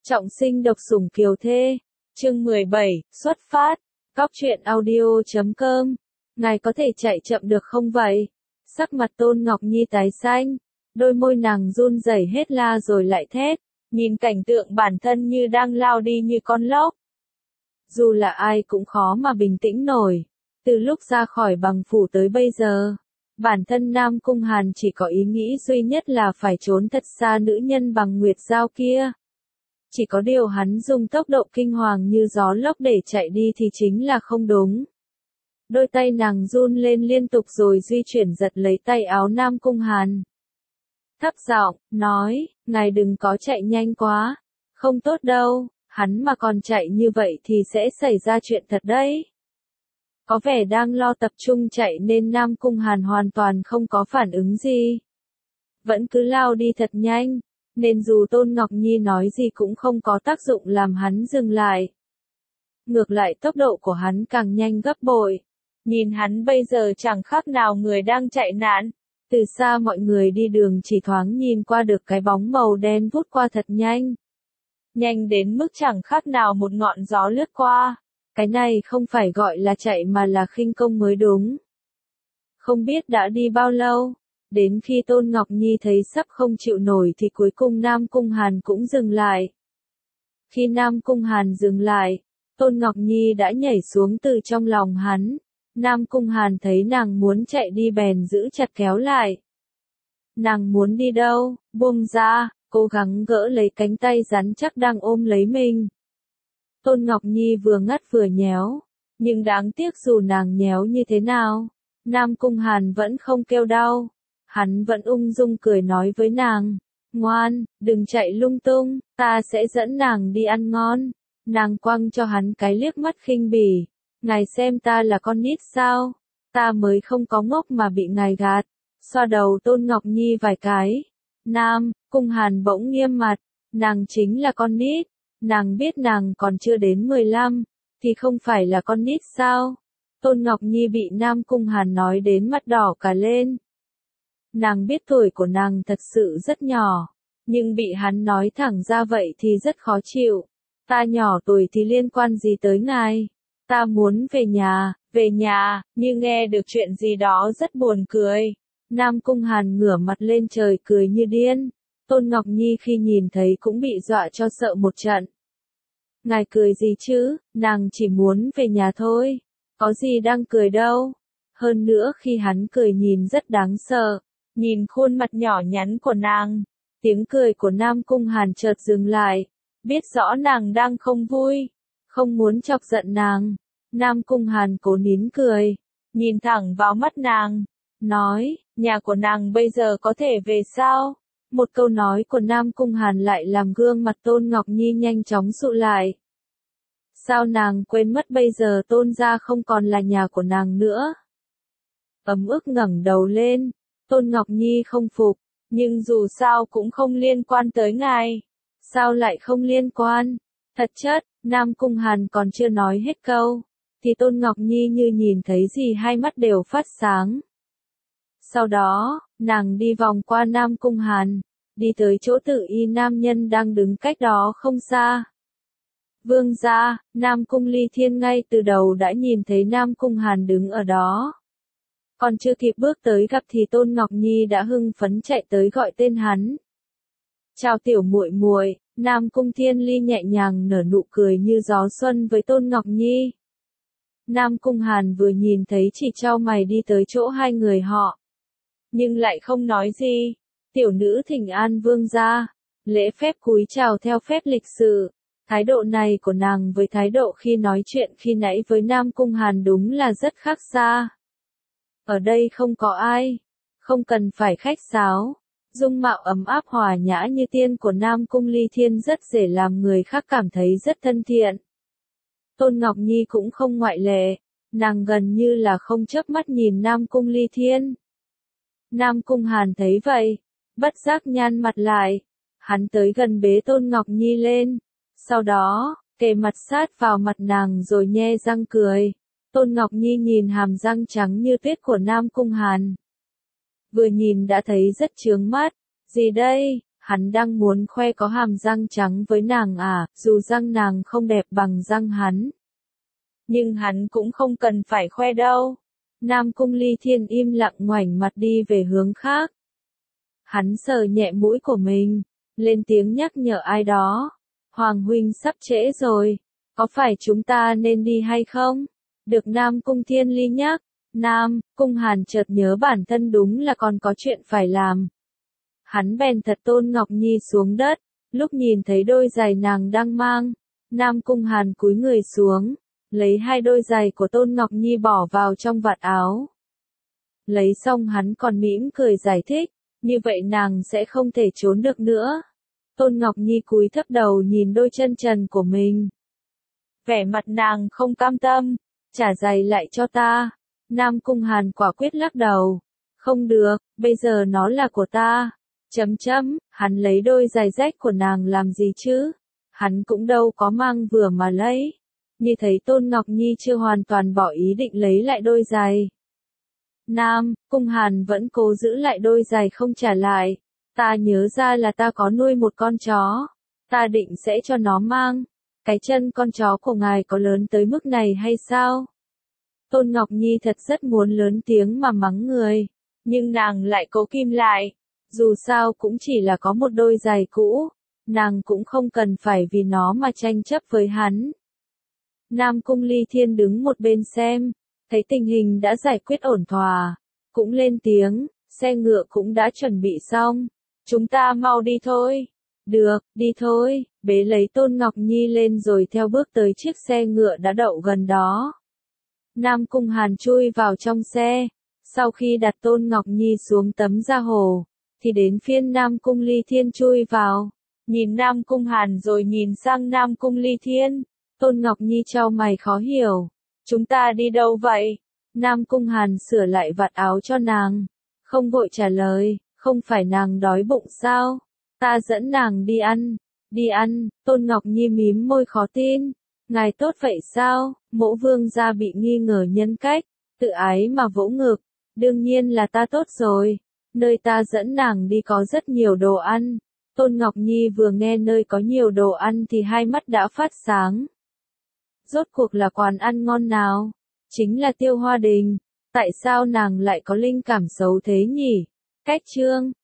Trọng sinh độc sủng kiều thê. Chương 17, xuất phát. Cóc truyện audio.com. Ngài có thể chạy chậm được không vậy? Sắc mặt Tôn Ngọc Nhi tái xanh, đôi môi nàng run rẩy hết la rồi lại thét, nhìn cảnh tượng bản thân như đang lao đi như con lốc. Dù là ai cũng khó mà bình tĩnh nổi. Từ lúc ra khỏi bằng phủ tới bây giờ, bản thân Nam Cung Hàn chỉ có ý nghĩ duy nhất là phải trốn thật xa nữ nhân bằng nguyệt dao kia. Chỉ có điều hắn dùng tốc độ kinh hoàng như gió lốc để chạy đi thì chính là không đúng. Đôi tay nàng run lên liên tục rồi di chuyển giật lấy tay áo Nam Cung Hàn. Thấp giọng, nói, ngài đừng có chạy nhanh quá, không tốt đâu, hắn mà còn chạy như vậy thì sẽ xảy ra chuyện thật đấy. Có vẻ đang lo tập trung chạy nên Nam Cung Hàn hoàn toàn không có phản ứng gì. Vẫn cứ lao đi thật nhanh, nên dù Tôn Ngọc Nhi nói gì cũng không có tác dụng làm hắn dừng lại. Ngược lại tốc độ của hắn càng nhanh gấp bội. Nhìn hắn bây giờ chẳng khác nào người đang chạy nạn. Từ xa mọi người đi đường chỉ thoáng nhìn qua được cái bóng màu đen vút qua thật nhanh. Nhanh đến mức chẳng khác nào một ngọn gió lướt qua. Cái này không phải gọi là chạy mà là khinh công mới đúng. Không biết đã đi bao lâu, đến khi Tôn Ngọc Nhi thấy sắp không chịu nổi thì cuối cùng Nam Cung Hàn cũng dừng lại. Khi Nam Cung Hàn dừng lại, Tôn Ngọc Nhi đã nhảy xuống từ trong lòng hắn. Nam Cung Hàn thấy nàng muốn chạy đi bèn giữ chặt kéo lại. Nàng muốn đi đâu? Buông ra, cố gắng gỡ lấy cánh tay rắn chắc đang ôm lấy mình. Tôn Ngọc Nhi vừa ngắt vừa nhéo, nhưng đáng tiếc dù nàng nhéo như thế nào, Nam Cung Hàn vẫn không kêu đau. Hắn vẫn ung dung cười nói với nàng, ngoan, đừng chạy lung tung, ta sẽ dẫn nàng đi ăn ngon. Nàng quăng cho hắn cái liếc mắt khinh bỉ, ngài xem ta là con nít sao, ta mới không có ngốc mà bị ngài gạt. Xoa đầu Tôn Ngọc Nhi vài cái, Nam Cung Hàn bỗng nghiêm mặt, nàng chính là con nít, nàng biết nàng còn chưa đến 15, thì không phải là con nít sao? Tôn Ngọc Nhi bị Nam Cung Hàn nói đến mặt đỏ cả lên. Nàng biết tuổi của nàng thật sự rất nhỏ, nhưng bị hắn nói thẳng ra vậy thì rất khó chịu. Ta nhỏ tuổi thì liên quan gì tới ngài? Ta muốn về nhà, như nghe được chuyện gì đó rất buồn cười. Nam Cung Hàn ngửa mặt lên trời cười như điên. Tôn Ngọc Nhi khi nhìn thấy cũng bị dọa cho sợ một trận. Ngài cười gì chứ, nàng chỉ muốn về nhà thôi, có gì đang cười đâu. Hơn nữa khi hắn cười nhìn rất đáng sợ, nhìn khuôn mặt nhỏ nhắn của nàng, tiếng cười của Nam Cung Hàn chợt dừng lại, biết rõ nàng đang không vui, không muốn chọc giận nàng. Nam Cung Hàn cố nín cười, nhìn thẳng vào mắt nàng, nói, nhà của nàng bây giờ có thể về sao? Một câu nói của Nam Cung Hàn lại làm gương mặt Tôn Ngọc Nhi nhanh chóng sụ lại. Sao nàng quên mất bây giờ Tôn gia không còn là nhà của nàng nữa? Ấm ức ngẩng đầu lên, Tôn Ngọc Nhi không phục, nhưng dù sao cũng không liên quan tới ngài. Sao lại không liên quan? Thật chất, Nam Cung Hàn còn chưa nói hết câu, thì Tôn Ngọc Nhi như nhìn thấy gì hai mắt đều phát sáng. Sau đó, nàng đi vòng qua Nam Cung Hàn, đi tới chỗ Tử Y nam nhân đang đứng cách đó không xa. Vương gia, Nam Cung Ly Thiên ngay từ đầu đã nhìn thấy Nam Cung Hàn đứng ở đó. Còn chưa kịp bước tới gặp thì Tôn Ngọc Nhi đã hưng phấn chạy tới gọi tên hắn. Chào tiểu muội muội. Nam Cung Thiên Ly nhẹ nhàng nở nụ cười như gió xuân với Tôn Ngọc Nhi. Nam Cung Hàn vừa nhìn thấy chỉ chau mày đi tới chỗ hai người họ, nhưng lại không nói gì. Tiểu nữ thỉnh an vương gia, lễ phép cúi chào theo phép lịch sự. Thái độ này của nàng với thái độ khi nói chuyện khi nãy với Nam Cung Hàn đúng là rất khác xa. Ở đây không có ai, không cần phải khách sáo. Dung mạo ấm áp hòa nhã như tiên của Nam Cung Ly Thiên rất dễ làm người khác cảm thấy rất thân thiện. Tôn Ngọc Nhi cũng không ngoại lệ, nàng gần như là không chớp mắt nhìn Nam Cung Ly Thiên. Nam Cung Hàn thấy vậy, bất giác nhăn mặt lại, hắn tới gần bế Tôn Ngọc Nhi lên, sau đó, kề mặt sát vào mặt nàng rồi nhe răng cười. Tôn Ngọc Nhi nhìn hàm răng trắng như tuyết của Nam Cung Hàn. Vừa nhìn đã thấy rất chướng mắt. Gì đây? Hắn đang muốn khoe có hàm răng trắng với nàng à, dù răng nàng không đẹp bằng răng hắn. Nhưng hắn cũng không cần phải khoe đâu. Nam Cung Ly Thiên im lặng ngoảnh mặt đi về hướng khác. Hắn sờ nhẹ mũi của mình, lên tiếng nhắc nhở ai đó. Hoàng huynh sắp trễ rồi, có phải chúng ta nên đi hay không? Được Nam Cung Thiên Ly nhắc. Nam Cung Hàn chợt nhớ bản thân đúng là còn có chuyện phải làm. Hắn bèn thật Tôn Ngọc Nhi xuống đất, lúc nhìn thấy đôi giày nàng đang mang, Nam Cung Hàn cúi người xuống, lấy hai đôi giày của Tôn Ngọc Nhi bỏ vào trong vạt áo. Lấy xong hắn còn mỉm cười giải thích, như vậy nàng sẽ không thể trốn được nữa. Tôn Ngọc Nhi cúi thấp đầu nhìn đôi chân trần của mình. Vẻ mặt nàng không cam tâm, trả giày lại cho ta. Nam Cung Hàn quả quyết lắc đầu. Không được, bây giờ nó là của ta. Hắn lấy đôi giày rách của nàng làm gì chứ? Hắn cũng đâu có mang vừa mà lấy. Như thấy Tôn Ngọc Nhi chưa hoàn toàn bỏ ý định lấy lại đôi giày. Nam Cung Hàn vẫn cố giữ lại đôi giày không trả lại. Ta nhớ ra là ta có nuôi một con chó. Ta định sẽ cho nó mang. Cái chân con chó của ngài có lớn tới mức này hay sao? Tôn Ngọc Nhi thật rất muốn lớn tiếng mà mắng người. Nhưng nàng lại cố kìm lại. Dù sao cũng chỉ là có một đôi giày cũ. Nàng cũng không cần phải vì nó mà tranh chấp với hắn. Nam Cung Ly Thiên đứng một bên xem. Thấy tình hình đã giải quyết ổn thỏa. Cũng lên tiếng. Xe ngựa cũng đã chuẩn bị xong. Chúng ta mau đi thôi. Được, đi thôi. Bế lấy Tôn Ngọc Nhi lên rồi theo bước tới chiếc xe ngựa đã đậu gần đó. Nam Cung Hàn chui vào trong xe. Sau khi đặt Tôn Ngọc Nhi xuống tấm da hồ, thì đến phiên Nam Cung Ly Thiên chui vào. Nhìn Nam Cung Hàn rồi nhìn sang Nam Cung Ly Thiên. Tôn Ngọc Nhi chau mày khó hiểu. Chúng ta đi đâu vậy? Nam Cung Hàn sửa lại vạt áo cho nàng. Không vội trả lời, không phải nàng đói bụng sao? Ta dẫn nàng đi ăn. Đi ăn, Tôn Ngọc Nhi mím môi khó tin. Ngài tốt vậy sao? Mỗ vương gia bị nghi ngờ nhân cách, tự ái mà vỗ ngực. Đương nhiên là ta tốt rồi. Nơi ta dẫn nàng đi có rất nhiều đồ ăn. Tôn Ngọc Nhi vừa nghe nơi có nhiều đồ ăn thì hai mắt đã phát sáng. Rốt cuộc là quán ăn ngon nào? Chính là Tiêu Hoa Đình. Tại sao nàng lại có linh cảm xấu thế nhỉ? Cách chương